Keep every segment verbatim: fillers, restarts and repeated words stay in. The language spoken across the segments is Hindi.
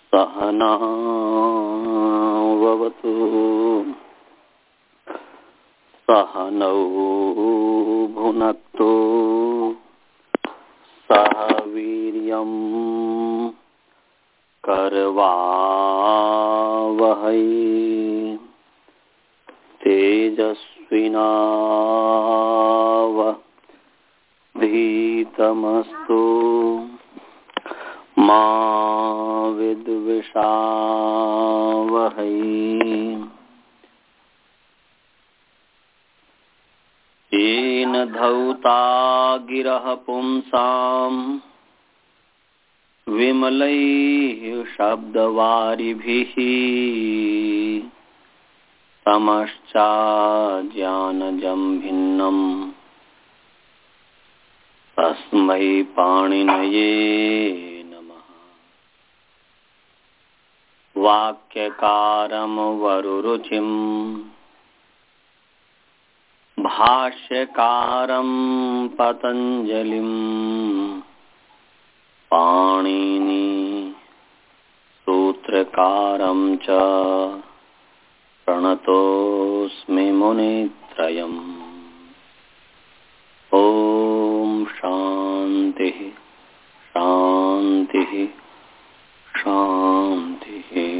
सहनाववतु सहनौ भुनक्तु सह वीर्यं करवावहै तेजस्विनावधीतमस्तु मा विद्विषावहै। येन धौता गिरः पुंसां विमलैः शब्दवारिभिः तमश्चाज्ञानजं भिन्नम् तस्मै पाणिनये नमः। वाक्यकारं वरुरुचिं भाष्यकारं पतञ्जलिं पाणिनि सूत्रकारं च प्रणतोऽस्मि मुनित्रयम्। ॐ शांति शांति शांति।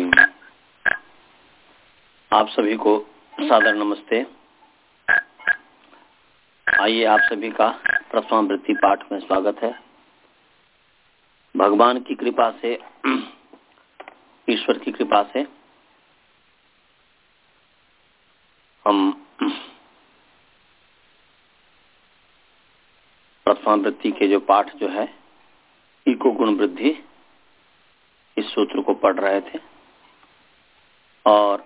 आप सभी को सादर नमस्ते। आइए आप सभी का प्रथमावृत्ति पाठ में स्वागत है। भगवान की कृपा से, ईश्वर की कृपा से हम प्रथमावृत्ति के जो पाठ जो है इको गुण वृद्धि, इस सूत्र को पढ़ रहे थे और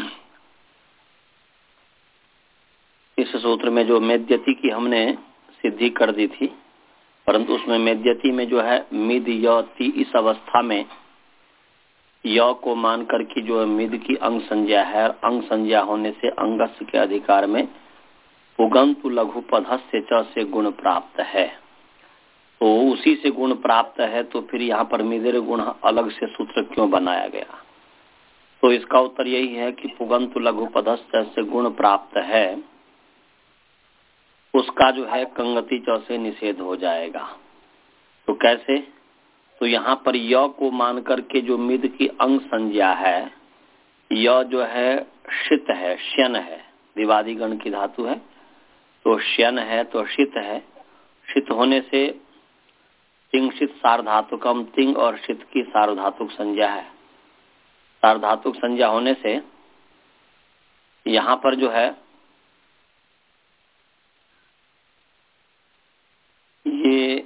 इस सूत्र में जो मेद्यति की हमने सिद्धि कर दी थी, परंतु उसमें मेद्यति में जो है मिद य ति, इस अवस्था में य को मान करके जो मिद की अंग संज्ञा है, अंग संज्ञा होने से अंगस्य के अधिकार में पुगंतु लघु पदस्य च से गुण प्राप्त है। तो उसी से गुण प्राप्त है, तो फिर यहाँ पर मिदेर गुण अलग से सूत्र क्यों बनाया गया? तो इसका उत्तर यही है कि पुगंतु लघु पदस्य से गुण प्राप्त है, उसका जो है कंगति च से निषेध हो जाएगा। तो कैसे? तो यहाँ पर य को मान करके जो मिद की अंग संज्ञा है, य जो है शित है, श्यन है, दिवादी गण की धातु है, तो श्यन है तो शित है। शित होने से तिंग शित सार्वधातुकम, तिंग और शित की सार्वधातुक संज्ञा है। सार्वधातुक संज्ञा होने से यहाँ पर जो है ये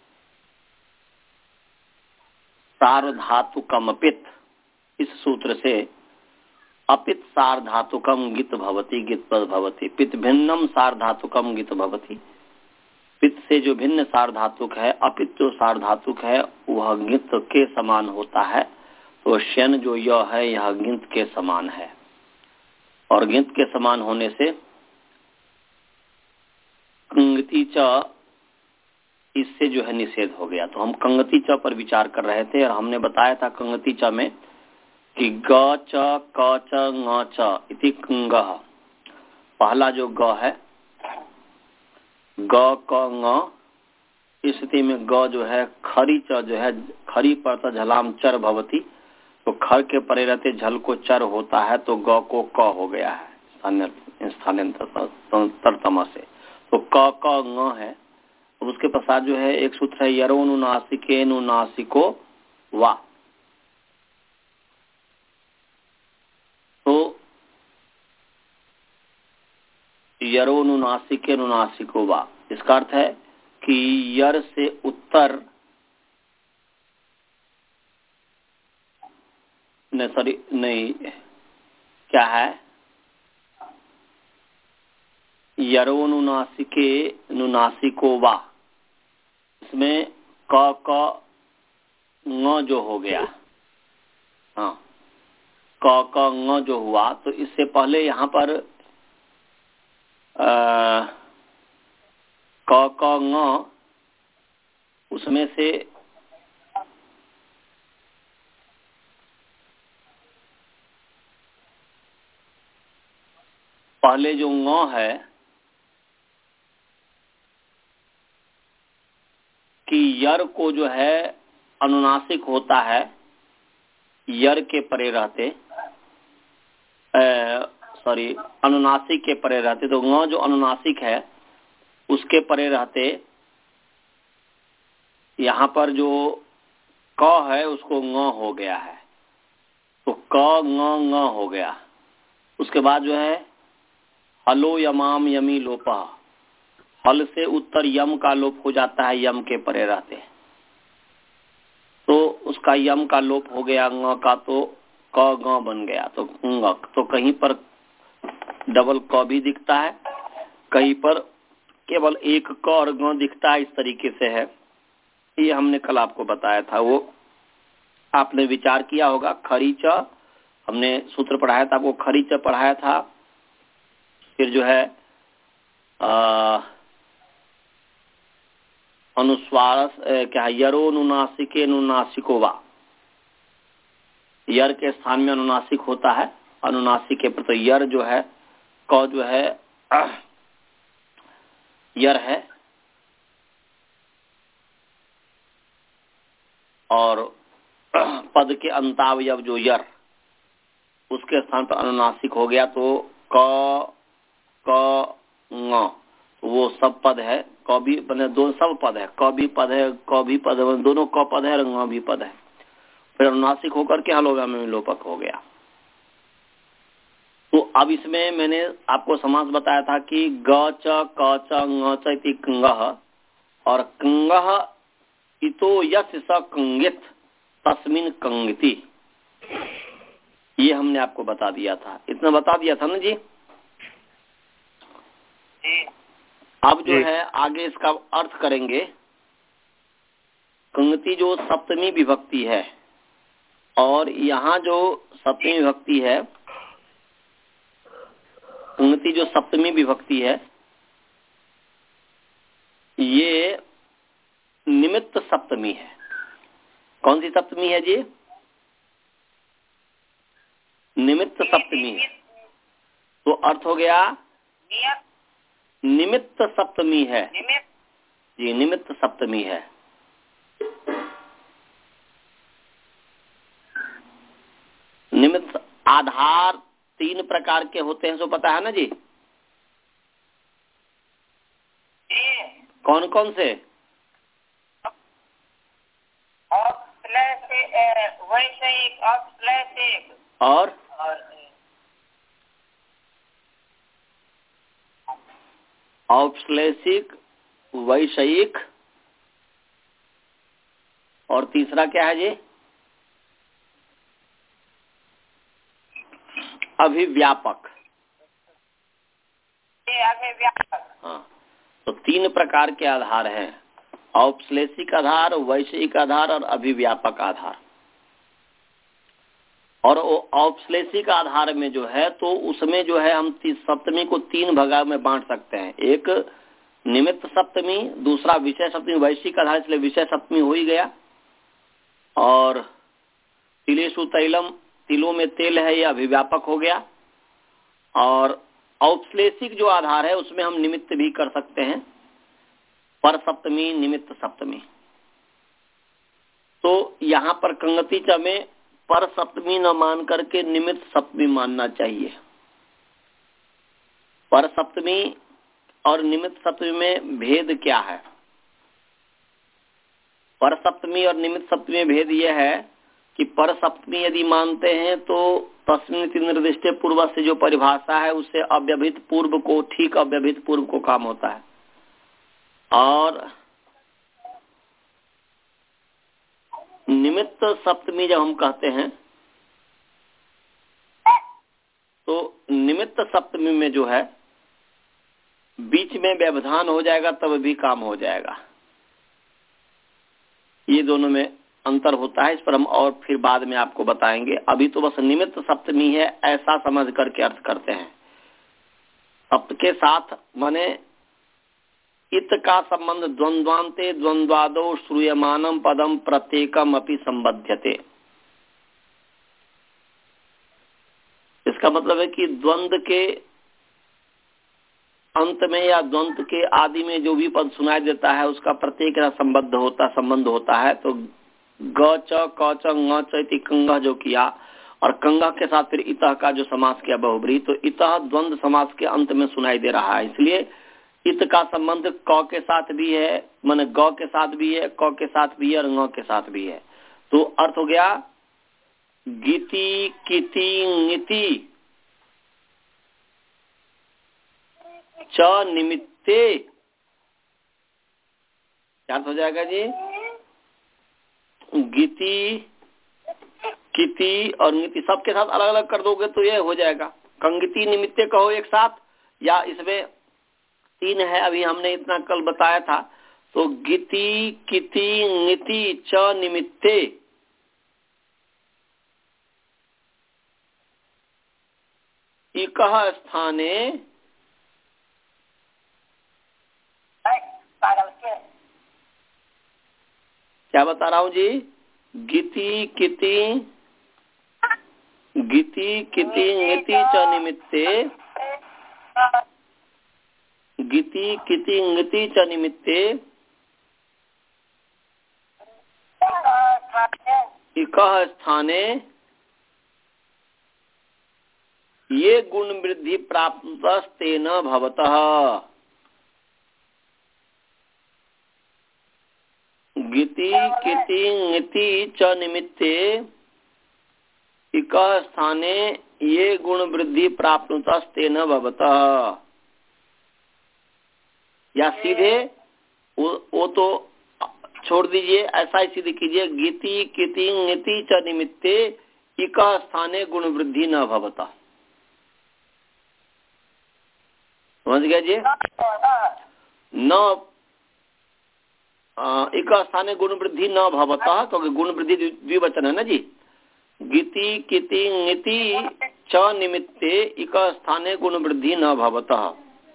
सार्वधातुकम अपित, इस सूत्र से अपित सार्वधातुकम गित भवति, गित पद भवति। पित भिन्नम सार्वधातुकम गित भवति। पित से जो भिन्न सार्वधातुक है, अपित जो सार्वधातुक है वह गित के समान होता है। तो श्यन जो य है यह गिंत के समान है, और गिंत के समान होने से कंगति च, इससे जो है निषेध हो गया। तो हम कंगति च पर विचार कर रहे थे और हमने बताया था कंगति च में कि ग च क च ङ च इति कंगः, पहला जो ग है ग क ङ, इस स्थिति में ग जो है खरी च जो है खरी पर झलाम चर भवती, तो खर के परे रहते झल को चर होता है, तो ग को क हो गया है स्थानांतरतम से। तो क क ङ है। अब उसके पश्चात जो है एक सूत्र है यरोनुनासिके नुनासिको वा। तो यरोनुनासिके नुनासिको वा, इसका अर्थ है कि यर से उत्तर नहीं, सॉरी नहीं, क्या है यरोनुनासिके नुनासिको वा, इसमें क क ङ जो हो गया, हाँ क क ङ जो हुआ, तो इससे पहले यहाँ पर आ, क क ङ, उसमें से पहले जो ङ है कि यर को जो है अनुनासिक होता है, यर के परे रहते, सॉरी अनुनासिक के परे रहते, तो ङ जो अनुनासिक है उसके परे रहते यहाँ पर जो क है उसको ङ हो गया है, तो क ङ ङ हो गया। उसके बाद जो है हलो यमाम यमी लोपा, हल से उत्तर यम का लोप हो जाता है, यम के परे रहते, तो उसका यम का लोप हो गया ङ का, तो क ग बन गया, तो ङ। तो कहीं पर डबल क भी दिखता है, कहीं पर केवल एक क और ग दिखता है, इस तरीके से है। ये हमने कल आपको बताया था, वो आपने विचार किया होगा। खरीच हमने सूत्र पढ़ाया था आपको, खरीच पढ़ाया था। फिर जो है आ, अनुस्वार क्या, यरो नुनासिके नुनासिको वा, यर के स्थान में अनुनासिक होता है, अनुनासिक के प्रति यर जो है, क जो है यर है, और पद के अंतावयव जो यर, उसके स्थान पर अनुनासिक हो गया, तो क क ङ, वो सब पद है। क भी बने, दो सब पद है, क भी पद है, क भी पद है, दोनों क पद है, ङ भी पद है। फिर अनुनासिक होकर के हलोगा में लोपक हो गया। तो अब इसमें मैंने आपको समास बताया था कि ग च क च ङ च इति कंगः, और कंगः इतो यस स कंगित तस्मिन कंगिति, ये हमने आपको बता दिया था, इतना बता दिया था ना जी। अब जो है आगे इसका अर्थ करेंगे। कंगति जो सप्तमी विभक्ति है, और यहाँ जो सप्तमी विभक्ति है, कंगति जो सप्तमी विभक्ति है, ये निमित्त सप्तमी है। कौन सी सप्तमी है जी? निमित्त सप्तमी है। तो अर्थ हो गया निमित्त सप्तमी है जी, निमित्त सप्तमी है। निमित्त आधार तीन प्रकार के होते हैं, सो पता है ना जी? कौन कौन से? वैषयिक, औपश्लेषिक और औपश्लेषिक, वैषयिक, और तीसरा क्या है जी? अभिव्यापक। अभिव्यापक। हाँ, तो तीन प्रकार के आधार हैं, औपश्लेषिक आधार, वैषयिक आधार और अभिव्यापक आधार। और औपश्लेषिक आधार में जो है, तो उसमें जो है हम सप्तमी को तीन भाग में बांट सकते हैं। एक निमित्त सप्तमी, दूसरा विषय सप्तमी। वैश्विक आधार इसलिए विषय सप्तमी हो ही गया। और तिलेषु तैलम, तिलों में तेल है, यह अभिव्यापक हो गया। और औपश्लेषिक जो आधार है उसमें हम निमित्त भी कर सकते हैं, पर सप्तमी, निमित्त सप्तमी। तो यहाँ पर कंगति च में पर सप्तमी न मान करके निमित्त सप्तमी मानना चाहिए। पर सप्तमी और निमित्त सप्तमी में भेद क्या है? पर सप्तमी और निमित्त सप्तमी में भेद यह है कि पर सप्तमी यदि मानते हैं तो तस्मिन् निर्दिष्टे पूर्व से जो परिभाषा है उससे अव्यभित पूर्व को, ठीक अव्यभित पूर्व को काम होता है। और निमित्त सप्तमी जब हम कहते हैं तो निमित्त सप्तमी में जो है बीच में व्यवधान हो जाएगा तब भी काम हो जाएगा। ये दोनों में अंतर होता है, इस पर हम और फिर बाद में आपको बताएंगे। अभी तो बस निमित्त सप्तमी है ऐसा समझ करके अर्थ करते हैं। सप्त के साथ माने इत का संबंध द्वंद्वान्ते द्वंद्वादो श्रूयमानम पदम प्रत्येकम अपि संबध्यते। इसका मतलब है कि द्वंद्व के अंत में या द्वंद के आदि में जो भी पद सुनाई देता है उसका प्रत्येक का संबद्ध होता संबंध होता है। तो ग च क च ng च इति कंगह जो किया और कंगह के साथ फिर इतः का जो समास किया बहुब्रीहि, तो इतः द्वंद समास के अंत में सुनाई दे रहा है। इसलिए इत का संबंध क के साथ भी है, माने ग के साथ भी है, क के साथ भी है और ng के साथ भी है। तो अर्थ हो गया गीति किति ङिति च निमित्ते। क्या अर्थ हो जाएगा जी? गीति किति और ङिति सबके साथ अलग अलग कर दोगे तो ये हो जाएगा कंगिति निमित्ते कहो एक साथ, या इसमें तीन है अभी हमने इतना कल बताया था। तो गीति किति ङिति च निमित्ते इकः स्थाने क्या बता रहा हूँ जी? गीति किति गीति किति ङिति च निमित्ते गीति किति ङिति च निमित्ते इकः स्थाने ये गुण वृद्धि प्राप्तस्तेन भवतः। गीति किति ङिति च निमित्ते इकः स्थाने ये गुण वृद्धि प्राप्तस्तेन भवतः। या सीधे वो, वो तो छोड़ दीजिए, ऐसा ही सीधे कीजिए गीति किति ङिति च निमित्ते इकः स्थाने गुण वृद्धि न भवतः। समझ गया जी? न एक स्थाने गुण वृद्धि न भवतः, क्योंकि गुण वृद्धि द्विवचन है ना जी। गीति किति ङिति च निमित्ते एक स्थाने गुण वृद्धि न भवतः।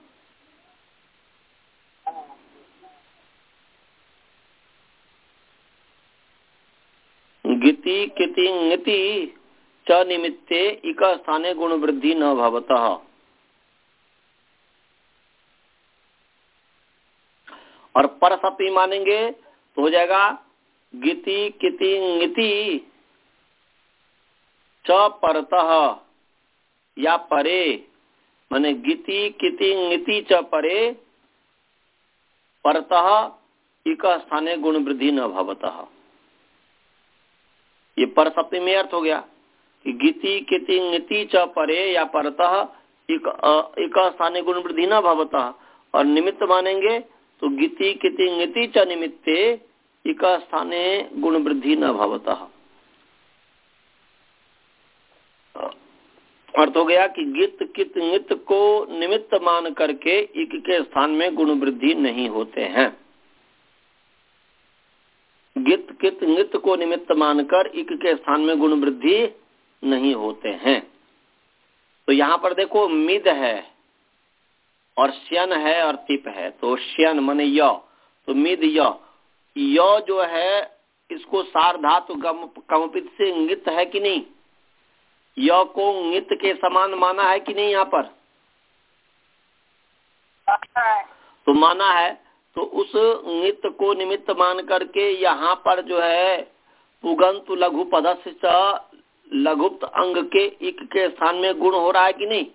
गीति किति ङिति च निमित्ते एक स्थाने गुण वृद्धि न भवतः। और पर सप्तमी मानेंगे तो हो जाएगा गीति किति ङिति च परतः या परे, माने गीति किति ङिति च परे परतः इक स्थाने गुण वृद्धि न भवतः। ये पर सप्तमी में अर्थ हो गया कि गीति किति ङिति च परे या परतः इक इक स्थाने गुण वृद्धि न भवतः। और निमित्त मानेंगे तो गीति किति ङिति च निमित्ते इक स्थाने गुण वृद्धि न भवतः। अर्थ हो गया कि गित कित ङित को निमित्त मान करके इक के स्थान में गुण वृद्धि नहीं होते हैं। गित कित ङित को निमित्त मानकर इक के स्थान में गुण वृद्धि नहीं होते हैं। तो यहाँ पर देखो मिद है और श्यन है और तिप है। तो श्यन माने य, तो मिद य य जो है इसको सार धातु कमपित से ङित है कि नहीं? य को ङित के समान माना है कि नहीं? यहाँ पर तो माना है। तो उस ङित को निमित्त मान करके यहाँ पर जो है पुगंत लघु पदस्य लघुप्त अंग के इक के स्थान में गुण हो रहा है कि नहीं?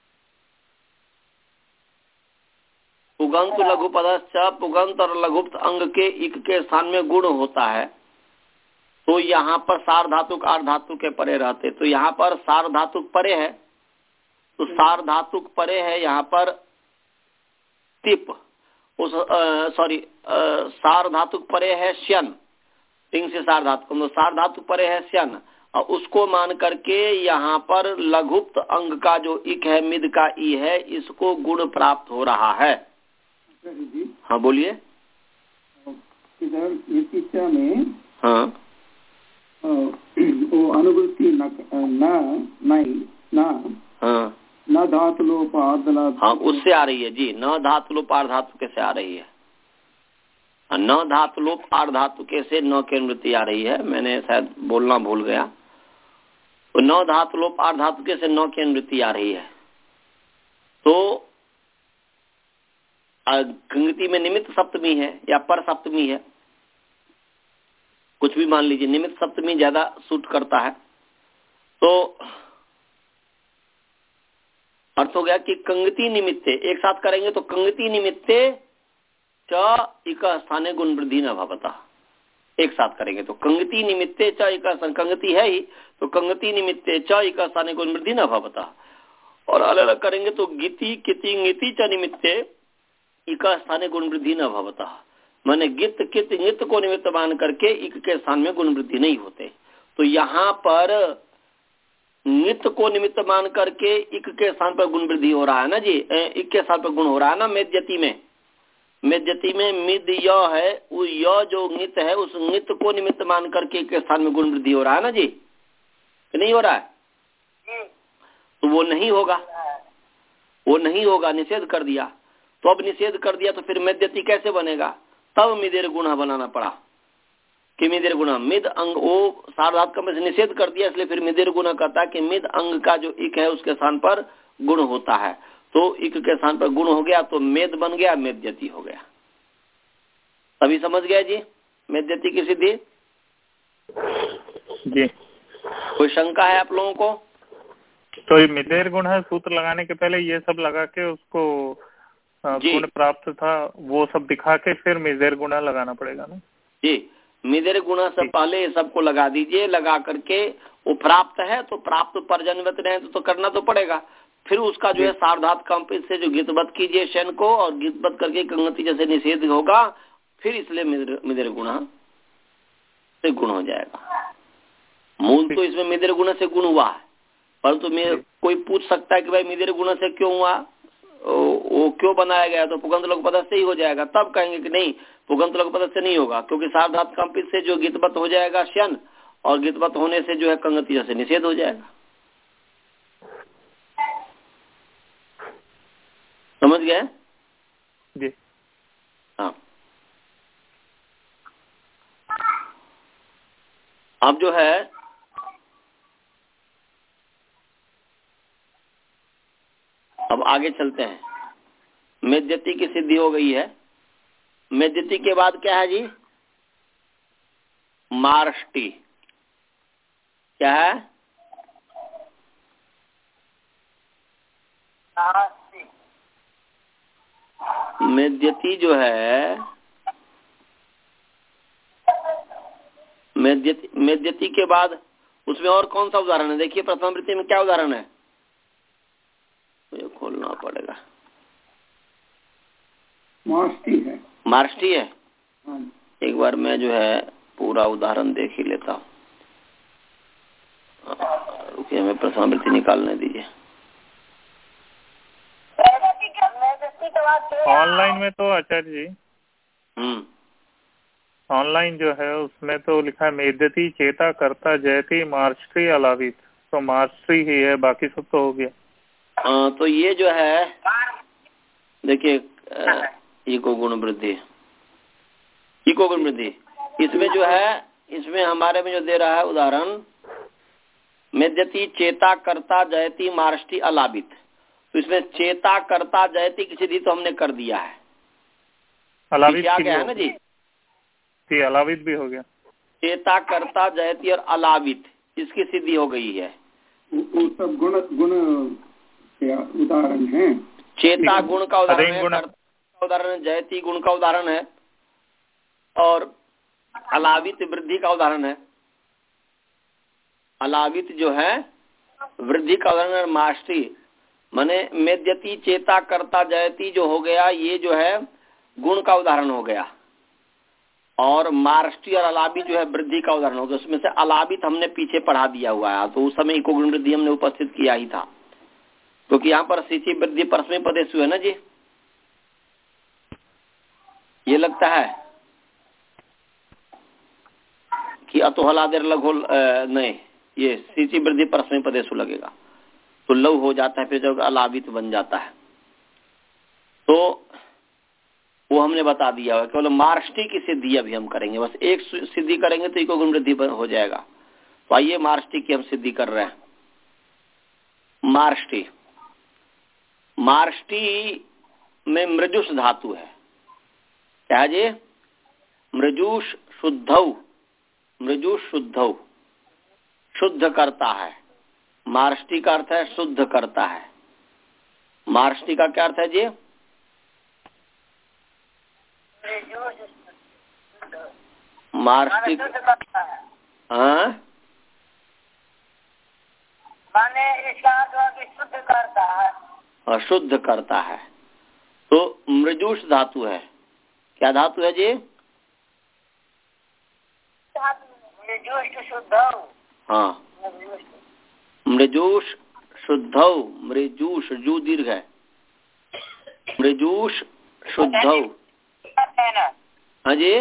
पुगंत लघु पदस्य पुगंत और लघुप्त अंग के इक के स्थान में गुण होता है। तो यहाँ पर सार धातुक आर धातु के परे रहते, तो यहाँ पर सार धातुक परे है, तो सार धातुक परे है यहाँ पर तिप, उस सॉरी सार धातुक परे है श्यन, तिंग से सार धातु, तो सार धातुक परे है श्यन, और उसको मान करके यहाँ पर लघुप्त अंग का जो इक है मिद का ई है, इसको गुण प्राप्त हो रहा है। हाँ बोलिए। इधर में हाँ वो अनुवृत्ति न नहीं न हाँ न धातु लोप हाँ उससे आ रही है जी। न धातु लोप आर धातु के से आ रही है। न धातु लोप आर धातु के से न की अनुवृत्ति आ रही है। मैंने शायद बोलना भूल गया। तो न धातु लोप आर धातु के से न की अनुवृत्ति आ रही है। तो कंगति में निमित्त सप्तमी है या पर सप्तमी है, कुछ भी मान लीजिए, निमित्त सप्तमी ज्यादा सूट करता है। तो अर्थ हो गया कि कंगति निमित्ते, एक साथ करेंगे तो कंगति निमित्ते च इक स्थाने गुण वृद्धि न भवता। एक साथ करेंगे तो कंगति निमित्ते च इक, कंगति है ही तो कंगति निमित्ते च इक स्थाने गुण वृद्धि न भवता। और अलग अलग करेंगे तो गिति किति गिति च निमित्ते इक स्थाने गुण वृद्धि न भवता। माने गित कित नित को निमित्त मान करके इक के स्थान में गुण वृद्धि नहीं होते। तो यहाँ पर नित को निमित्त मान करके इक के स्थान पर गुण वृद्धि हो रहा है ना जी, इक के स्थान पर गुण हो रहा है ना। मेद्यति में मेद्यति में मिद य है, वो य जो नित है उस नित को निमित्त मान करके इक के स्थान में गुण वृद्धि हो रहा है ना जी, कि नहीं हो रहा है? तो वो नहीं होगा, वो नहीं होगा, निषेध कर दिया। तो अब निषेध कर दिया तो फिर मेद्यति कैसे बनेगा? तब मिदेर गुणा बनाना पड़ा कि मिदेर गुणा मिद अंग, वो सार्वधातुक का में निषेध कर दिया, इसलिए फिर मिदेर गुणा कहता है कि मिद अंग का जो इक है उसके स्थान पर गुण होता है। तो इक के स्थान पर गुण हो गया तो मेद बन गया, मेद्यति हो गया। अभी समझ गया जी मेद्यति की सिद्धि जी? कोई शंका है आप लोगों को? तो ये मिदेर गुण है, सूत्र लगाने के पहले ये सब लगा के उसको गुण प्राप्त था वो सब दिखा के फिर मिदेर गुणा लगाना पड़ेगा ना जी। मिदेर गुणा से पहले सबको लगा दीजिए, लगा करके वो प्राप्त है तो प्राप्त परजन्मत रहे तो, तो करना तो पड़ेगा। फिर उसका जो है सार्वधातुक कंपित से जो गीतबद्ध कीजिए शन को, और गीतबद्ध करके कंगति जैसे निषेध होगा, फिर इसलिए मिदेर गुणा से गुण हो जाएगा। मूल तो इसमें मिदेर गुणा से गुण हुआ है, परंतु तो मैं कोई पूछ सकता है कि भाई मिदेर गुणा से क्यों हुआ, वो क्यों बनाया गया? तो पुगंत लोक पदस्थ से ही हो जाएगा। तब कहेंगे कि नहीं, पुगंत लोक पदस्थ से नहीं होगा, क्योंकि सार्वधातुक कंपित से जो गीतबद्ध हो जाएगा शन, और गीतबद्ध होने से जो है कंगति जैसे निषेध हो जाएगा। समझ गए जी? हाँ। अब जो है अब आगे चलते हैं। मेद्यति की सिद्धि हो गई है। मेद्यति के बाद क्या है जी? मार्ष्टि। क्या है? मेद्यति जो है, मेद्यति मेद्यति के बाद उसमें और कौन सा उदाहरण है? देखिए प्रथम वृत्ति में क्या उदाहरण है, मुझे खोलना पड़ेगा। मार्ष्टि है। मार्ष्टि है। हाँ। एक बार मैं जो है पूरा उदाहरण देख ही लेता हूँ। रुकिए, हमें प्रथम वृत्ति निकालने दीजिए। ऑनलाइन में तो आचार्य जी, हम्म ऑनलाइन जो है उसमें तो लिखा है मेद्यति चेता कर्ता जयति मार्ष्टि अलावित। तो मार्ष्टि ही है, बाकी सब तो हो गया। आ, तो ये जो है देखिए, इको गुण वृद्धि, इको गुण वृद्धि इसमें जो है, इसमें हमारे में जो दे रहा है उदाहरण, मेद्यति चेता कर्ता जयति मार्ष्टि अलावित। तो इसमें चेता कर्ता जयति की सिद्धि तो हमने कर दिया है। अलावित क्या क्या है ना जी? जी, अलावित भी हो गया। चेता कर्ता जयति और अलावित, इसकी सिद्धि हो गई है। वो सब गुण गुण उदाहरण है। चेता गुण का उदाहरण है, गुण कर्ता का उदाहरण है, जयति गुण का उदाहरण है, और अलावित वृद्धि का उदाहरण है। अलावित जो है वृद्धि का उदाहरण है। मार्ष्टि माने मेद्यति चेता कर्ता जयति जो हो गया, ये जो है गुण का उदाहरण हो गया, और मार्ष्टि और अलावित जो है वृद्धि का उदाहरण हो गया। उसमें से अलावित हमने पीछे पढ़ा दिया हुआ है, तो उस समय इको गुण वृद्धि हमने उपस्थित किया ही था, क्योंकि तो यहाँ पर सिंची वृद्धि परस्मै पदेषु है ना जी, ये लगता है कि अतोहलादेर लघोल नहीं, ये सिंची वृद्धि परस्मै पदेषु लगेगा तो लव हो जाता है, फिर जब अलावित बन जाता है। तो वो हमने बता दिया है। केवल मार्ष्टि की सिद्धि अभी हम करेंगे, बस एक सिद्धि करेंगे तो इको गुण वृद्धि हो जाएगा। तो आइए मार्ष्टि की हम सिद्धि कर रहे हैं। मार्ष्टि मार्ष्टि में मृजुष धातु है। क्या जी? मृजुष शुद्धौ, मृजुष शुद्धौ, शुद्ध करता है। मार्ष्टी का अर्थ है शुद्ध करता है। मार्ष्टी का क्या अर्थ है जी? मार्ष्टी हाँ माने इसका अर्थ शुद्ध करता है, अशुद्ध करता है। तो मृजुष धातु है। क्या धातु है जी? मृजुष शुद्ध। हाँ, मृजुष शुद्धौ, मृजुष जू दीर्घ है, मृजुष शुद्धौ। हाँ जी,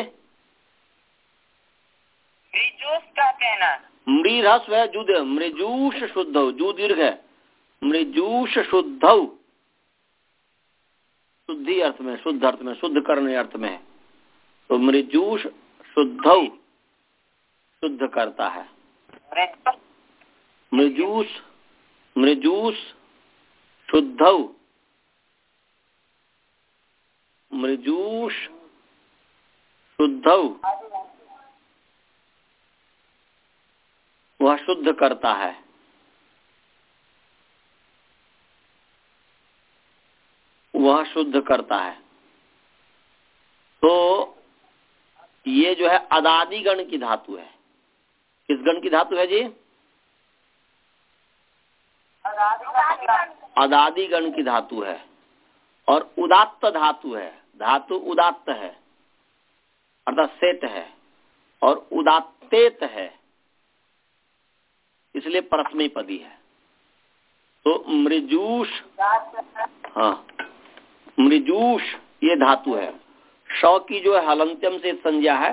मृजुष का कहना, मृ ह्रस्व है, जू दीर्घ, मृजुष शुद्धौ, जू दीर्घ है, मृजुष शुद्धौ, शुद्धि अर्थ में, शुद्ध अर्थ में, शुद्ध करने अर्थ में है। तो मृजुष शुद्धौ, शुद्ध करता है। मृजुष, मृजुष शुद्धौ, मृजुष शुद्धौ, वह शुद्ध करता है। वह शुद्ध करता है। तो ये जो है अदादि गण की धातु है। किस गण की धातु है जी? अदादि गण की धातु है और उदात्त धातु है। धातु उदात्त है अर्थात सेट है और उदात्तेत है, इसलिए परस्मै पदी है। तो मृजुष, हाँ मृजुष ये धातु है। श की जो है हलंत्यम से संज्ञा है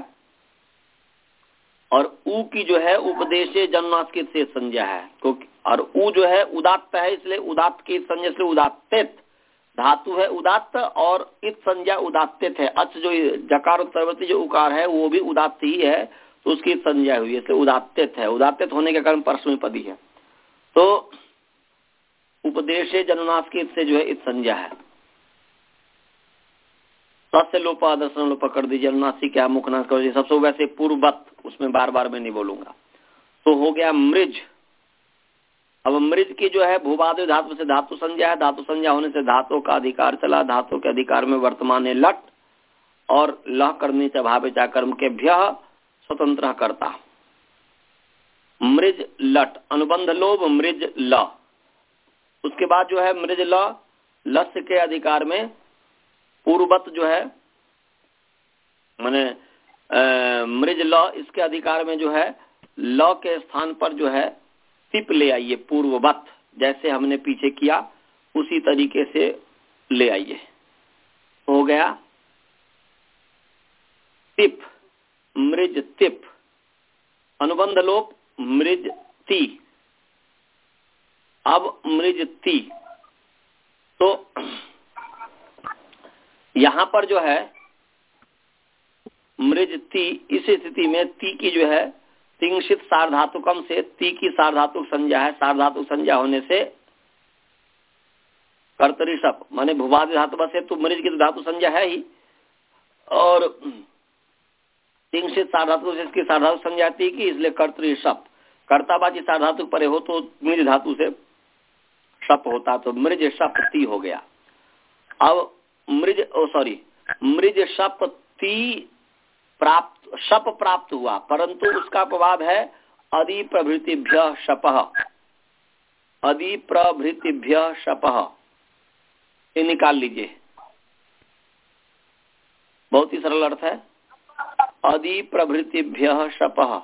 और उ की जो है उपदेशे जन्मास्कित से संज्ञा है। क्योंकि और उ जो है उदात्त है, इसलिए उदात्त की संज्ञा से उदात्तित धातु है उदात्त, और इत संज्ञा उदात्तित है। अच जो जकार उत्तरवर्ती जो उकार है वो भी उदात्त ही है, तो उसकी संज्ञा हुई, इसलिए उदात्तित है। उदात्तित होने के कारण परस्मै पदी है। तो उपदेशे जन्मास्कित से जो है इत संज्ञा है। तस्य लोपा दर्शन लोपा कर दीजिए। अनुनासिक क्या मुखनाश कर दीजिए। सबसे वैसे पूर्ववत, उसमें बार बार मैं नहीं बोलूंगा। तो हो गया मृज। अब मृज की जो है भूबादि धातु से धातु संज्ञा है। धातु संज्ञा होने से धातु का अधिकार चला। धातु के अधिकार में वर्तमान है लट और लह करनी से भावे चा कर्म के भ्य स्वतंत्र करता। मृज लट अनुबंध लोभ मृज ल। उसके बाद जो है मृज ल, लस्य के अधिकार में पूर्ववत जो है माने मृज ल, इसके अधिकार में जो है ल के स्थान पर जो है तिप ले आइए पूर्ववत, जैसे हमने पीछे किया उसी तरीके से ले आइए। हो गया तिप, मृज तिप। अनुबंध लोप मृज ती। अब मृज ती, तो यहां पर जो है मृज ती, इस स्थिति में ती की जो है तिंशित सार्वधातुकम से ती की सार्वधातुक संज्ञा है। सार्वधातुक संज्ञा होने से कर्तरी शप माने भूवादि धातु बस है, तो मृज की तो धातु संज्ञा है ही, और तिंशित सार्वधातु से इसकी सार्वधातुक संज्ञा ती की, इसलिए कर्तरी शप। कर्ताबाजी सार्वधातुक परे हो तो मृज धातु से शप होता, तो मृज शप ती हो गया। अब मृज ओ सॉरी मृज शप ती प्राप्त शप प्राप्त हुआ, परंतु उसका प्रभाव है अधि प्रभृतिभ्य शपः। अधि प्रभृतिभ्य शपः, ये निकाल लीजिए। बहुत ही सरल अर्थ है। अधि प्रभृतिभ्य शपः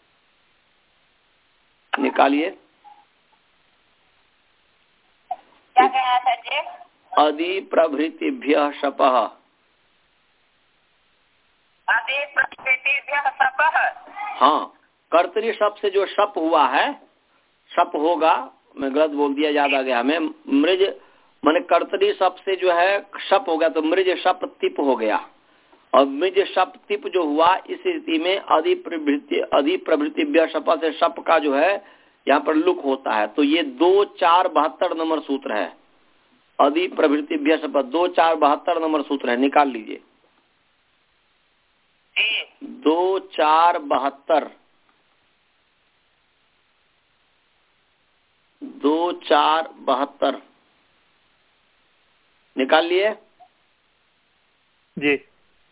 निकालिए। क्या कहना था जी? अधि प्रभृतिभ्य शपः। अधि प्रभृतिभ्य शपः। हाँ, कर्तरी शप से जो शप हुआ है, शप होगा, मैं गलत बोल दिया, याद आ गया हमें। मृज माने कर्तरी शप से जो है शप हो गया, तो मृज शप तिप हो गया। और मृज शप तिप जो हुआ, इस स्थिति में अधि प्रभृति अधि प्रभृतिभ्य शप से शप का जो है यहाँ पर लुक होता है। तो ये दो चार बहत्तर नंबर सूत्र है। अधि प्रभृतिभ्य शपथ, दो चार बहत्तर नंबर सूत्र है, निकाल लीजिए। दो चार बहत्तर, दो चार बहत्तर निकाल लिए जी।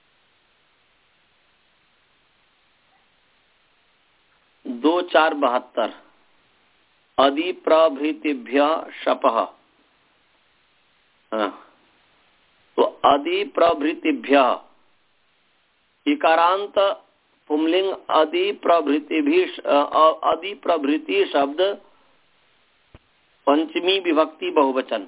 दो चार बहत्तर, अधि प्रभृतिभ्य शपः। हाँ, तो अधि प्रभृतिभ्य, इकारांत पुंलिंग अधि प्रभृति भी, अधि प्रभृति शब्द पंचमी विभक्ति बहुवचन,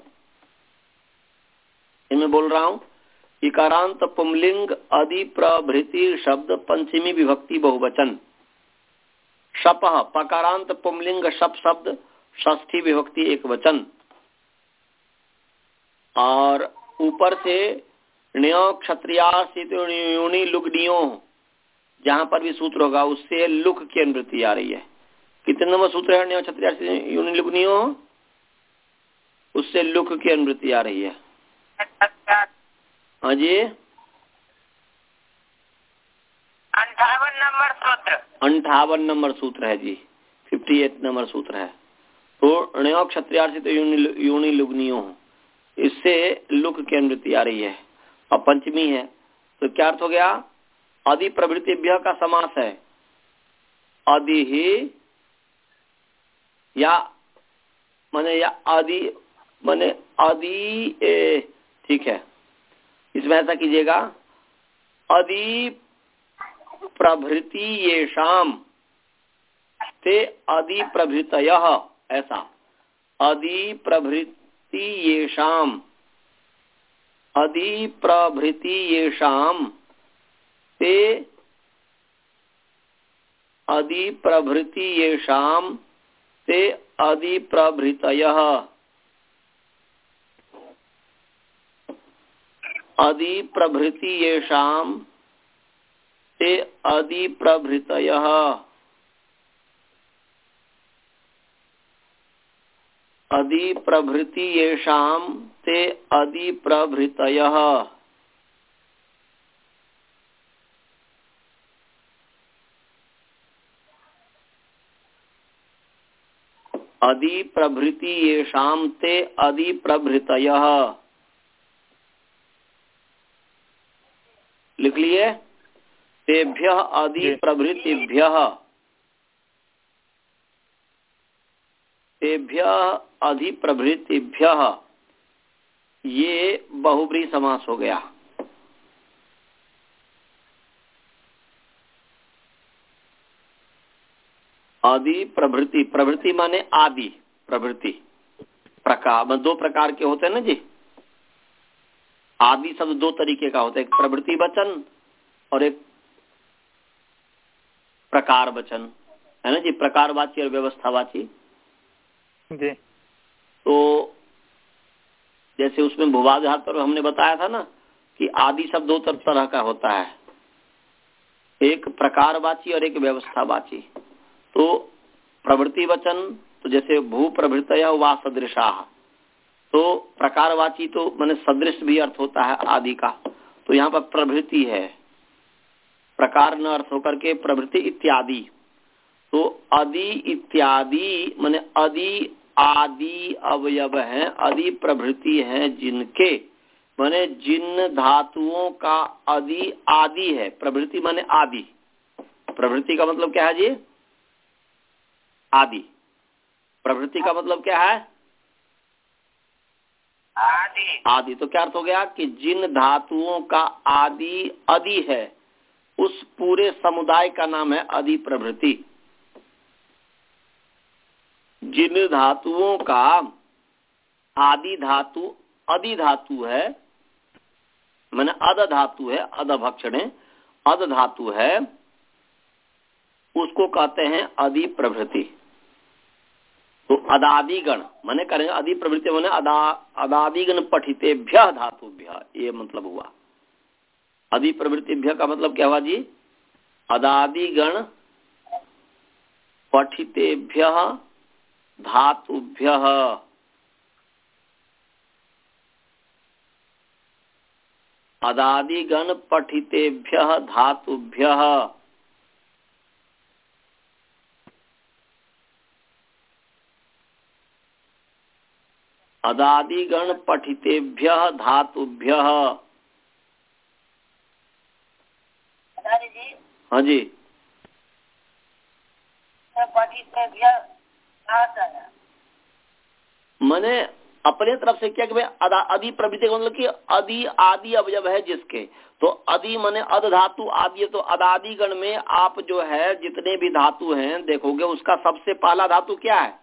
इनमें बोल रहा हूं। इकारांत पुंलिंग अधि प्रभृति शब्द पंचमी विभक्ति बहुवचन। शपः पकारांत पुंलिंग शप शब्द षष्ठी विभक्ति एक वचन। और ऊपर से ण्यो क्षत्रियानि लुग्नियों, जहां पर भी सूत्र होगा उससे लुक की अनुवृत्ति आ रही है। कितने नंबर सूत्र है? ण्यो क्षत्रियानि लुग्नियों, उससे लुक की अनुवृत्ति आ रही है। हाँ जी, अंठावन नंबर सूत्र, अंठावन नंबर सूत्र है जी, फिफ्टी एट नंबर सूत्र है। तो ण्यो क्षत्रियार्चित यूनि लुग्नियों, इससे लुक की अनुवृत्ति आ रही है और पंचमी है, तो क्या अर्थ हो गया? अधि प्रभृतिभ्य का समास है अधि ही, या माने या आदि माने आदि, ठीक है, इसमें ऐसा कीजिएगा, अधि प्रभृति येषाम ते अधि प्रभृतयः, ऐसा अधि प्रभृति येषाम, अधि प्रभृति येषाम ते अधि प्रभृति येषाम ते अधि प्रभृतयः, अधि प्रभृति येषाम ते अधि प्रभृतयः, अधि प्रभृति येषाम ते अधि प्रभृतयः। अधि प्रभृति येषाम ते अधि प्रभृतयः, लिख लिए। तेभ्यः अधि प्रभृतिभ्यः, तेभ्यः अधि प्रभृतिभ्यः, ये बहुब्रीहि समास हो गया। आदि प्रभृति, प्रभृति माने आदि, प्रभृति प्रकार, दो प्रकार के होते हैं ना जी। आदि शब्द दो तरीके का होता है, एक प्रभृति वचन और एक प्रकार वचन, है ना जी, प्रकारवाची और व्यवस्थावाची जी। तो जैसे उसमें भूवाधार पर हमने बताया था ना कि आदि शब्द दो तरह का होता है, एक प्रकारवाची और एक व्यवस्थावाची। तो प्रवृत्ति वचन, तो जैसे भू प्रभृतयः वा सदृशाः, तो प्रकारवाची तो माने सदृश भी अर्थ होता है आदि का, तो यहाँ पर प्रभृति है, प्रकार न अर्थ होकर के प्रभृति इत्यादि। तो अधि इत्यादि माने अधि आदि अवयव हैं, अधि प्रभृति हैं जिनके, माने जिन धातुओं का अधि आदि है। प्रभृति माने आदि, प्रभृति का मतलब क्या है जी? आदि। प्रभृति का मतलब क्या है? आदि। आदि। तो क्या अर्थ हो गया कि जिन धातुओं का आदि अधि है, उस पूरे समुदाय का नाम है अधि प्रभृति। जिन धातुओं का आदि धातु अधि धातु है, माने अद धातु है, अदभक्षणे अद धातु है, उसको कहते हैं अधि प्रभृति। तो अदादिगण माने करेंगे अधि प्रभृति माने अदा अदादिगण पठितेभ्यः धातुभ्यः, ये मतलब हुआ। अधि प्रभृतिभ्यः का मतलब क्या हुआ जी? अदादिगण पठितेभ्यः धातुभ्यः। अदादिगण पठितेभ्यः धातुभ्यः अदादिगण पठितेभ्यः धातुभ्यः। हाँ जी, मैंने अपने तरफ से क्या कि भाई अदा आदि प्रभृति का मतलब कि आदि आदि अवयव है जिसके, तो आदि माने अध धातु आदि, तो अदादिगण में आप जो है जितने भी धातु हैं देखोगे उसका सबसे पहला धातु क्या है?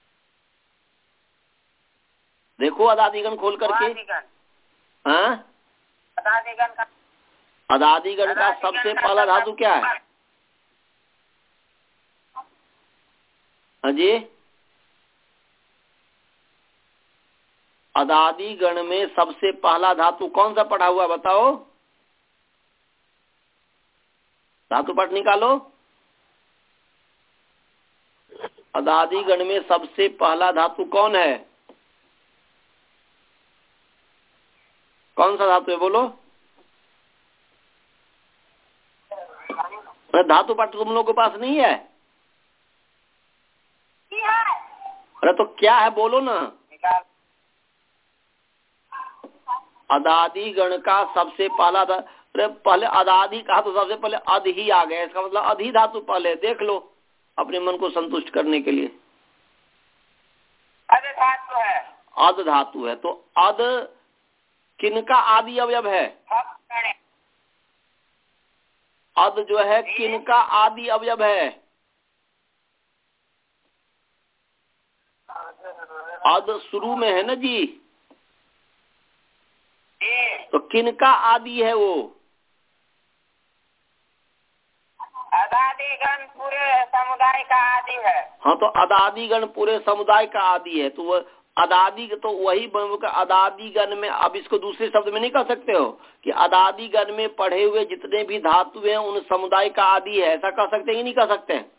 देखो अदादिगण खोल करके। हाँ, अदादिगण का अदादिगण का सबसे पहला धातु क्या है? हाँ जी, अदादिगण में सबसे पहला धातु कौन सा पढ़ा हुआ बताओ? धातु पाठ निकालो। अदादिगण में सबसे पहला धातु कौन है? कौन सा धातु है बोलो? धातु पाठ तुम लोगों के पास नहीं है? अरे तो क्या है बोलो ना। अदादिगण का सबसे पहला अरे पहले अदादि कहा तो सबसे पहले अध ही आ गया, इसका मतलब अध ही धातु पहले। देख लो अपने मन को संतुष्ट करने के लिए। अध धातु है, अध धातु है, तो अध किनका आदि अवयव है? अध जो है किनका आदि अवयव है? अध शुरू में है ना जी, तो किनका आदि है वो? अदादिगण पूरे समुदाय का आदि है। हाँ, तो अदादिगण पूरे समुदाय का आदि है, तो वो अदादि तो वही अदादिगण में। अब इसको दूसरे शब्द में नहीं कह सकते हो कि अदादिगण में पढ़े हुए जितने भी धातु हैं उन समुदाय का आदि है, ऐसा कह सकते हैं कि नहीं कह सकते हैं?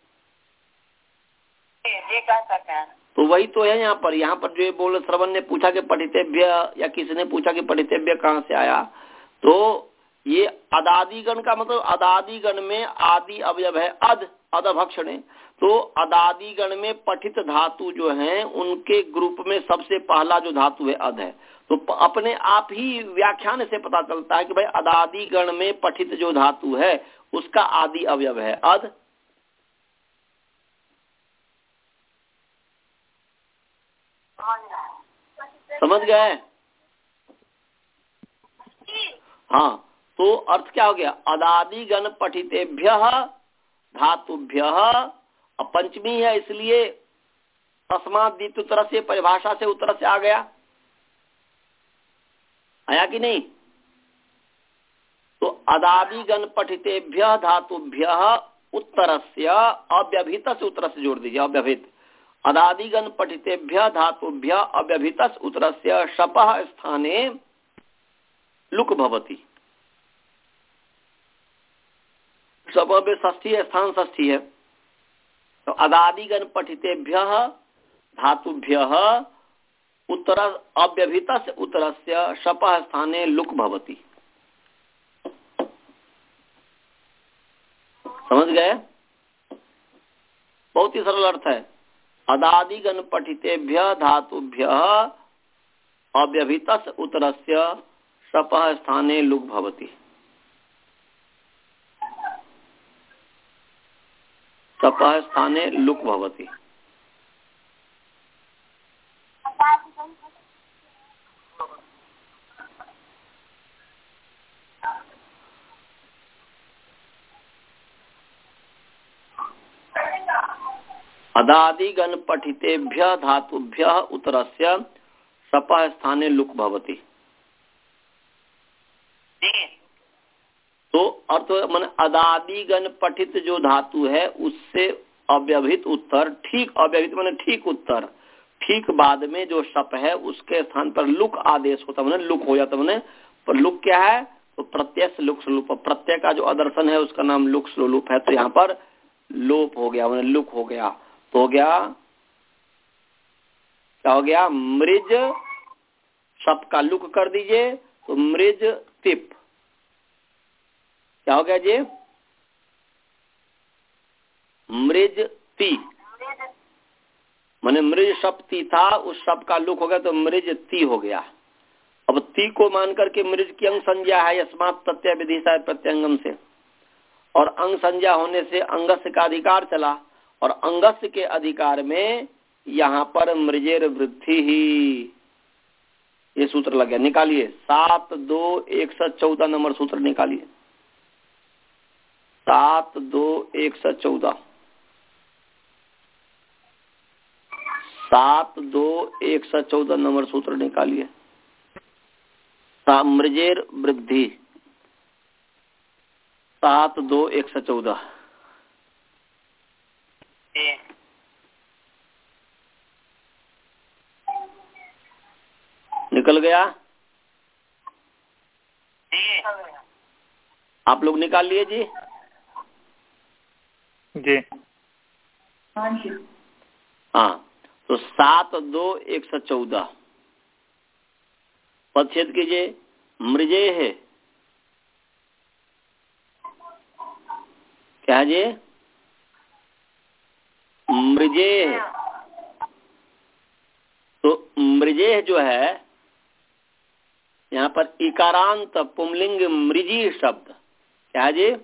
जी कह सकते हैं। तो वही तो है यहाँ पर। यहाँ पर जो ये बोल श्रवण ने पूछा कि पठितेभ्य, या किसी ने पूछा कि पठितेभ्य कहाँ से आया, तो ये अदादिगण का मतलब अदादिगण में आदि अवयव है अध, अधभक्षणे। तो अदादिगण में पठित धातु जो हैं उनके ग्रुप में सबसे पहला जो धातु है अध है। तो अपने आप ही व्याख्यान से पता चलता है कि भाई अदादिगण में पठित जो धातु है उसका आदि अवयव है अध। समझ गए? हाँ, तो अर्थ क्या हो गया? अदादिगण पठितेभ्यः धातुभ्यः। अब पंचमी है इसलिए तस्मात् द्वितीय उत्तर से परिभाषा से उत्तर से आ गया, आया कि नहीं? तो अदादिगण पठितेभ्यः धातुभ्यः उत्तरस्य अव्यभित से उत्तर से जोड़ दीजिए, अव्यभित। अदादिगण पठितेभ्यः धातुभ्यः अव्यभित उत्तरस्य शपः स्थाने लुक भवति। शपः में षष्ठी है, स्थान षष्ठी है, तो अदादिगण पठितेभ्यः धातुभ्यः उत्तर अव्यभित उत्तरस्य शपः स्थाने लुक भवति। समझ गए? बहुत ही सरल अर्थ है। अदादिगण पठितेभ्यः धातुभ्यः अव्यभित उत्तरस्य शपः स्थाने लुक भवति। शपः स्थाने लुक भवति। अदादिगण पठितेभ्यः धातुभ्यः उत्तरस्य शपः स्थाने लुक भवति। तो अर्थ मन अदादिगण पठित जो धातु है उससे अव्यभित उत्तर, ठीक अव्यभित माने ठीक उत्तर, ठीक बाद में जो शप है उसके स्थान पर लुक आदेश होता है, लुक हो जाता है। पर लुक क्या है? तो प्रत्यय लुक स्वरूप, प्रत्यय का जो आदर्शन है उसका नाम लुक स्वरूप है, तो यहाँ पर लोप हो गया, मैंने लुक हो गया, तो हो गया क्या हो गया? मृज, शप का लुक कर दीजिए तो मृज तिप, क्या हो गया जी? मृज ती, माने मृज शब्द ती था, उस शब्द का लुक हो गया तो मृज ती हो गया। अब ती को मान करके मृज की अंग संज्ञा है यस्मात् प्रत्यय विधिशा प्रत्यंगम से, और अंग संज्ञा होने से अंगस्य का अधिकार चला, और अंगस्य के अधिकार में यहाँ पर मृजेर वृद्धि ही, ये सूत्र लग गया। निकालिए सात दो एक सौ चौदह नंबर सूत्र निकालिए, सात दो एक सौ चौदह, सात दो एक सौ चौदह नंबर सूत्र निकालिए। मृजेर वृद्धि, सात दो एक सौ चौदह। निकल गया? आप लोग निकाल लिए जी? जी हाँ, तो सात दो एक सौ चौदह पदछेद कीजिए। मृजे है क्या है जी? मृजे है, तो मृजे जो है यहाँ पर इकारांत पुंलिंग मृजी शब्द क्या है जी?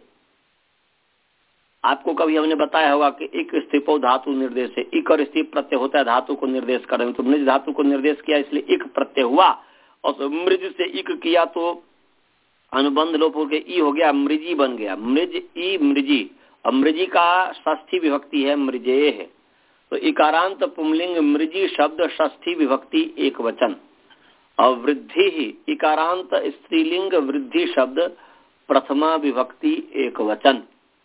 आपको कभी हमने बताया होगा कि एक स्थिपो धातु निर्देश है, इक और स्थिप प्रत्यय होता है धातु को निर्देश करें, तो मृज धातु को निर्देश किया इसलिए इक प्रत्यय हुआ, और तो मृज से इक किया तो अनुबंध लोप होकर ई हो गया, मृजी बन गया। मृज ई मृजी, और मृजी का षष्ठी विभक्ति है मृजे है, तो इकारांत पुंलिंग मृजी शब्द षष्ठी विभक्ति एक वचन, और वृद्धि ही इकारांत स्त्रीलिंग वृद्धि शब्द प्रथमा विभक्ति एक वचन।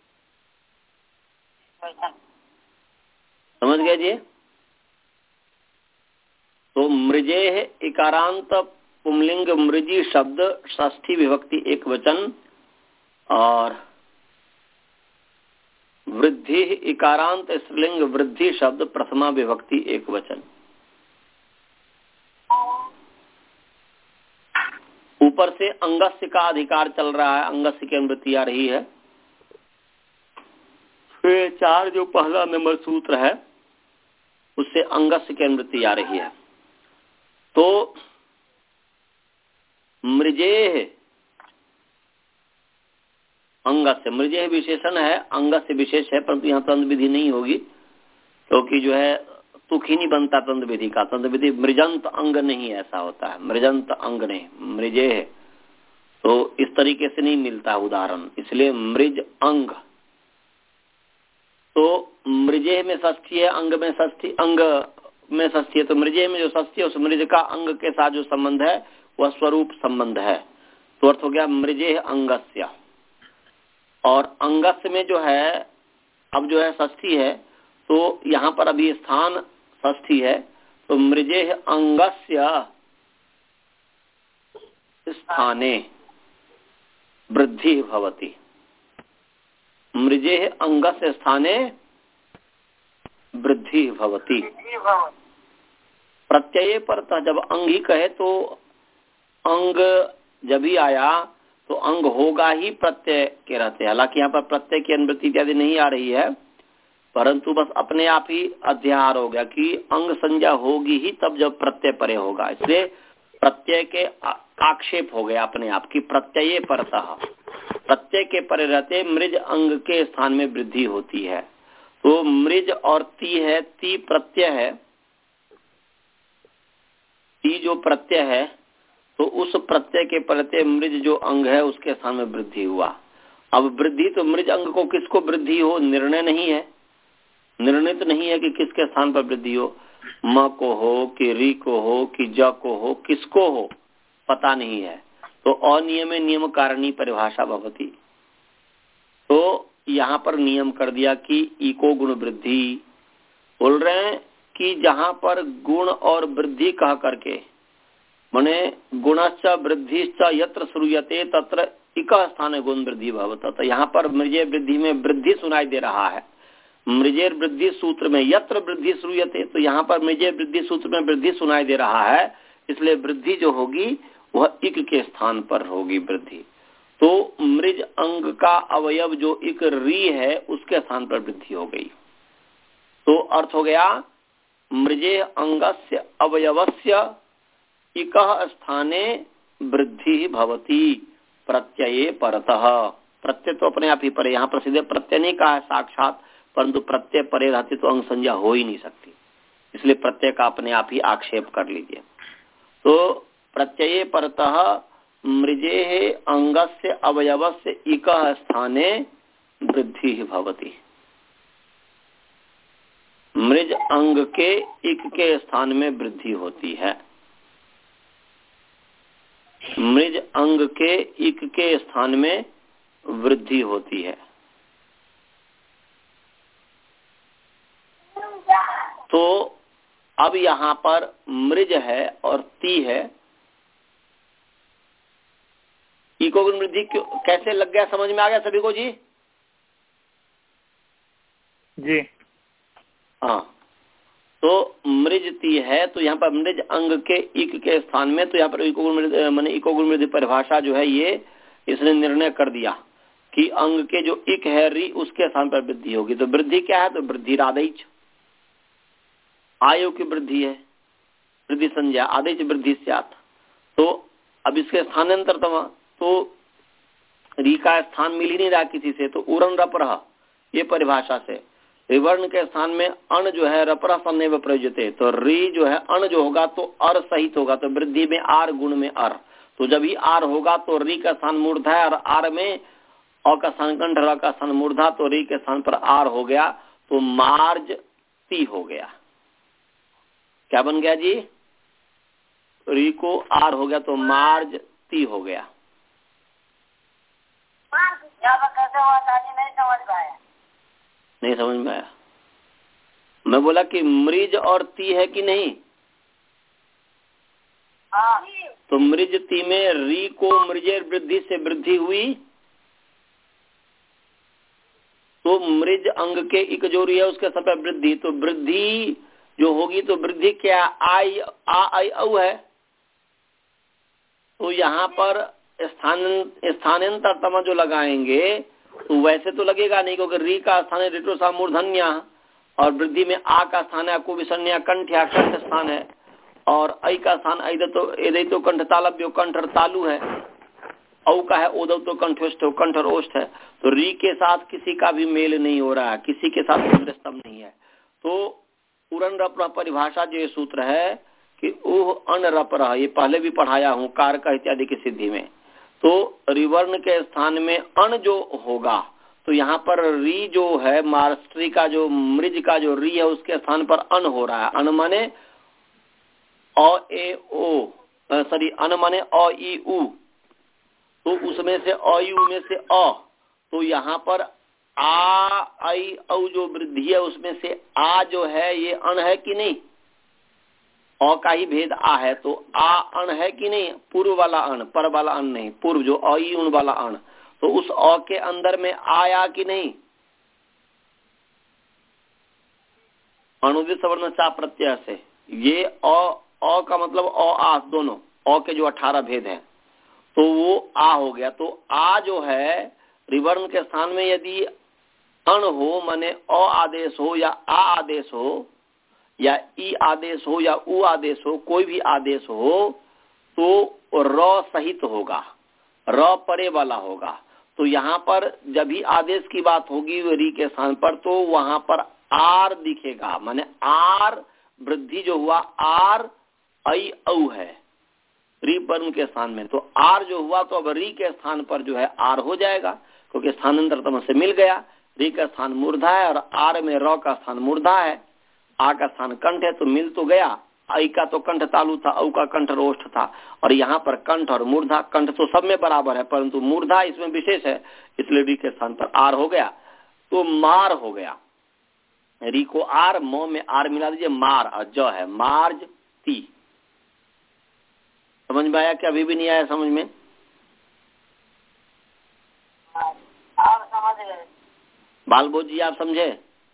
समझ गए जी? तो मृजे है इकारांत पुंलिंग मृजी शब्द षष्ठी विभक्ति एक वचन, और वृद्धि इकारांत स्त्रीलिंग वृद्धि शब्द प्रथमा विभक्ति एक वचन। ऊपर से अंगस्य का अधिकार चल रहा है, अंगस्य की अनुवृत्ति आ रही है। फिर चार जो पहला नंबर सूत्र है उससे अंगस्य की अनुवृत्ति आ रही है। तो मृजे अंगस्य, मृजे विशेषण है, अंगस्य विशेष है, परंतु यहाँ तंत्र विधि नहीं होगी क्योंकि जो है तुक ही नहीं बनता तंत्र विधि का। तंत्र विधि मृजंत अंग नहीं ऐसा होता है, मृजंत अंग नहीं, मृजे है तो इस तरीके से नहीं मिलता उदाहरण, इसलिए मृज अंग। तो मृजे में षष्ठी है, अंग में षष्ठी, अंग में षष्ठी है, तो मृजे में जो षष्ठी है उस मृज का अंग के साथ जो संबंध है वह स्वरूप संबंध है, तो अर्थ हो गया मृजे अंगस्य। और अंगस्य में जो है अब जो है षष्ठी है, तो यहाँ पर अभी स्थान षष्ठी है, तो मृजे अंगस्य स्थाने वृद्धि भवति, मृजे अंगस्य स्थाने वृद्धि भवति। प्रत्यय पर जब अंग ही कहे तो अंग जब ही आया तो अंग होगा ही प्रत्यय के रहते। हालांकि यहाँ पर प्रत्यय की अनुवृत्ति इत्यादि नहीं आ रही है, परंतु बस अपने आप ही अध्याहार हो गया कि अंग संज्ञा होगी ही तब जब प्रत्यय परे होगा, इसलिए प्रत्यय के आक्षेप हो गया अपने आप की प्रत्यय परतः, प्रत्यय के परे रहते मृज अंग के स्थान में वृद्धि होती है। तो मृज और ती है, ती प्रत्यय है, ती जो प्रत्यय है तो उस प्रत्यय के प्रत्यय मृज जो अंग है उसके स्थान में वृद्धि हुआ। अब वृद्धि तो मृज अंग को किसको वृद्धि हो निर्णय नहीं है, निर्णित नहीं है कि किसके स्थान पर वृद्धि हो, म को हो कि री को हो कि ज को हो, किसको हो पता नहीं है, तो अनियमे नियम कारणी परिभाषा भवती। तो यहाँ पर नियम कर दिया कि इको गुण वृद्धि, बोल रहे हैं कि जहाँ पर गुण और वृद्धि कह करके माने गुणश्च वृद्धिश्च यत्र श्रूयते तत्र इक स्थान गुण वृद्धि भवत, तो यहाँ पर मृजे वृद्धि में वृद्धि सुनाई दे रहा है। मृजेर वृद्धि सूत्र में यत्र वृद्धि श्रूयते, तो यहाँ पर मृजे वृद्धि सूत्र में वृद्धि सुनाई दे रहा है, इसलिए वृद्धि जो होगी वह इक के स्थान पर होगी वृद्धि। तो मृज अंग का अवयव जो एक री है उसके स्थान पर वृद्धि हो गई। तो अर्थ हो गया मृजे अंगस्य अवयवस्य इकः स्थाने वृद्धि भवति प्रत्यये परतः। प्रत्यय तो अपने आप ही परे, यहाँ प्रसिद्ध प्रत्यय नहीं कहा है साक्षात, परंतु प्रत्यय परे रहती तो अंग संज्ञा हो ही नहीं सकती, इसलिए प्रत्यय का अपने आप ही आक्षेप कर लीजिए। तो प्रत्यये परतः मृजे अंगस्य अवयवस्य इकः स्थाने वृद्धि भवति। मृज अंग के इक के स्थान में वृद्धि होती है। मृज अंग के इक के स्थान में वृद्धि होती है। तो अब यहाँ पर मृज है और ती है, इको गुण वृद्धि क्यों कैसे लग गया, समझ में आ गया सभी को जी? जी हाँ, तो मृजती है तो यहाँ पर मृज अंग के इक के स्थान में, तो यहाँ पर इको गुण मृद माने इको गुण मृद परिभाषा जो है ये इसने निर्णय कर दिया कि अंग के जो इक है री उसके स्थान पर वृद्धि होगी। तो वृद्धि क्या है? तो वृद्धि आदेश, आयु की वृद्धि है, वृद्धि संज्ञा आदेश वृद्धि स्यात्। तो अब इसके स्थानांतरतम, तो री का स्थान मिल ही नहीं रहा किसी से, तो उरन रपरह ये परिभाषा से रिवर्ण के स्थान में अण जो है रपरह सन्नैव प्रयुज्यते, तो री जो है अण जो होगा तो अर सहित होगा, तो वृद्धि में आर गुण में अर, तो जब ही आर होगा तो री का स्थान मूर्धा है और आर में अ का स्थान कंठ, र का स्थान मूर्धा, तो री के स्थान पर आर हो गया, तो मार्ज ती हो गया। क्या बन गया जी? री को आर हो गया तो मार्ज ती हो गया। कैसे हुआ दादी? नहीं समझ पाया। नहीं समझ में आया? मैं बोला कि मृज और ती है कि नहीं? हाँ। तो मृज ती में री को मृजे वृद्धि से वृद्धि हुई, तो मृज अंग के इक जो री है उसके सब पे वृद्धि, तो वृद्धि जो होगी तो वृद्धि क्या? आई आ आई औ है। तो यहाँ पर स्थान स्थानांतरतम जो लगाएंगे तो वैसे तो लगेगा नहीं, क्योंकि री का स्थान है रिटो सा मूर्धन्य और वृद्धि में आ का स्थान है कुविसन्या कंठ या कंठ स्थान है, और ऐ का स्थान तो एदय तो कंठ तालव्यो कंठ और तालु है, औ का है ओदव तो कंठोष्ठ कंठ और ओष्ठ है। तो री के साथ किसी का भी मेल नहीं हो रहा है, किसी के साथ स्तंभ नहीं है। तो उरन रपरह परिभाषा जो ये सूत्र है कि उह अन रपरह, ये पहले भी पढ़ाया हूँ कारक इत्यादि की सिद्धि में। तो रिवर्ण के स्थान में अन जो होगा तो यहाँ पर री जो है मार्स्ट्री का जो मृज का जो री है उसके स्थान पर अन हो रहा है। अन माने अ ए ओ सॉरी अन माने अ ई उ, तो उसमें से अ ई उ में से अ, तो यहाँ पर आ आई औ जो वृद्धि है उसमें से आ जो है ये अन है कि नहीं? अ का ही भेद आ है, तो आ अण है कि नहीं? पूर्व वाला अण, पर वाला अण नहीं, पूर्व जो अ ई उन वाला अण, तो उस अ के अंदर में आया कि नहीं? अणुदित सवर्ण चा प्रत्यय से ये अ अ का मतलब अ आ दोनों अ के जो अठारह भेद हैं तो वो आ हो गया। तो आ जो है रिवर्ण के स्थान में यदि अण हो माने अ आदेश हो या आ आदेश हो या ई आदेश हो या उ आदेश हो, कोई भी आदेश हो तो र सहित होगा, र परे वाला होगा। तो यहाँ पर जब भी आदेश की बात होगी री के स्थान पर तो वहां पर आर दिखेगा, माने आर वृद्धि जो हुआ आर ऐ औ है री वर्ण के स्थान में, तो आर जो हुआ तो अब री के स्थान पर जो है आर हो जाएगा, क्योंकि स्थानांतरतम से मिल गया। री का स्थान मूर्धा है और आर में र का स्थान मूर्धा है, आ का स्थान कंठ है, तो मिल तो गया। आई का तो कंठ तालु था, औ का कंठ रोष्ठ था, और यहाँ पर कंठ और मूर्धा, कंठ तो सब में बराबर है परंतु मूर्धा इसमें विशेष है, इसलिए री के स्थान पर आर हो गया, तो मार हो गया। री को आर, मो में आर मिला दीजिए, मार, और ज है मार्ज ती। समझ में आया कि अभी भी नहीं आया समझ में? आप समझ गए? बालबोध जी आप समझे?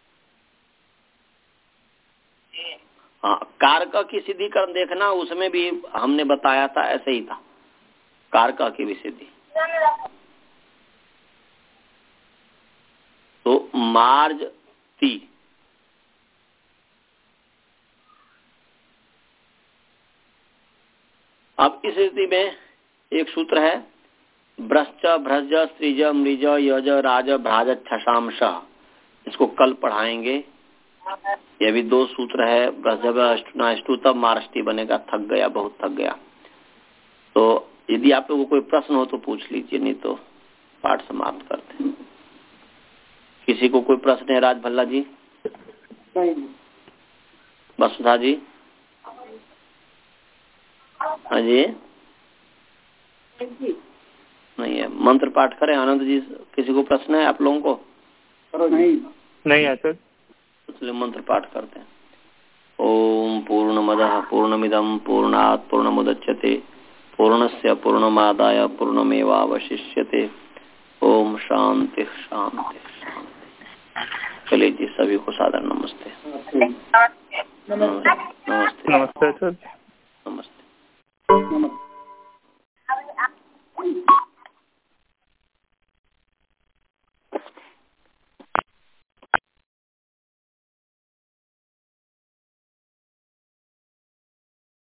हाँ, कारक की सिद्धिकरण देखना, उसमें भी हमने बताया था ऐसे ही था, कारक की भी सिद्धि। तो मार्जति। अब इस स्थिति में एक सूत्र है भ्रश्च भ्रज स्त्रीज मृज यज राज भ्राज छशांश। इसको कल पढ़ाएंगे। ये भी दो सूत्र है। भ्रजनाष्टुतब मारष्टी बनेगा थक गया, बहुत थक गया। तो यदि आप लोगों को कोई प्रश्न हो तो पूछ लीजिए, नहीं तो पाठ समाप्त करते हैं। किसी को कोई प्रश्न है? राज भल्ला जी, वसुधा जी, हाँ जी, नहीं है। मंत्र पाठ करें। आनंद जी, किसी को प्रश्न है आप लोगों को? नहीं नहीं आचार्य। इसलिए मंत्र पाठ करते हैं। ओम पूर्णमदः पूर्णमिदं पूर्णात् पूर्णमुदच्यते पूर्णस्य पूर्णमादाय पूर्णमेवावशिष्यते। ओम शांति शांति शांति। चलिए जी, सभी को सादर नमस्ते। नमस्ते। नमस्ते नमस्ते आचार्य।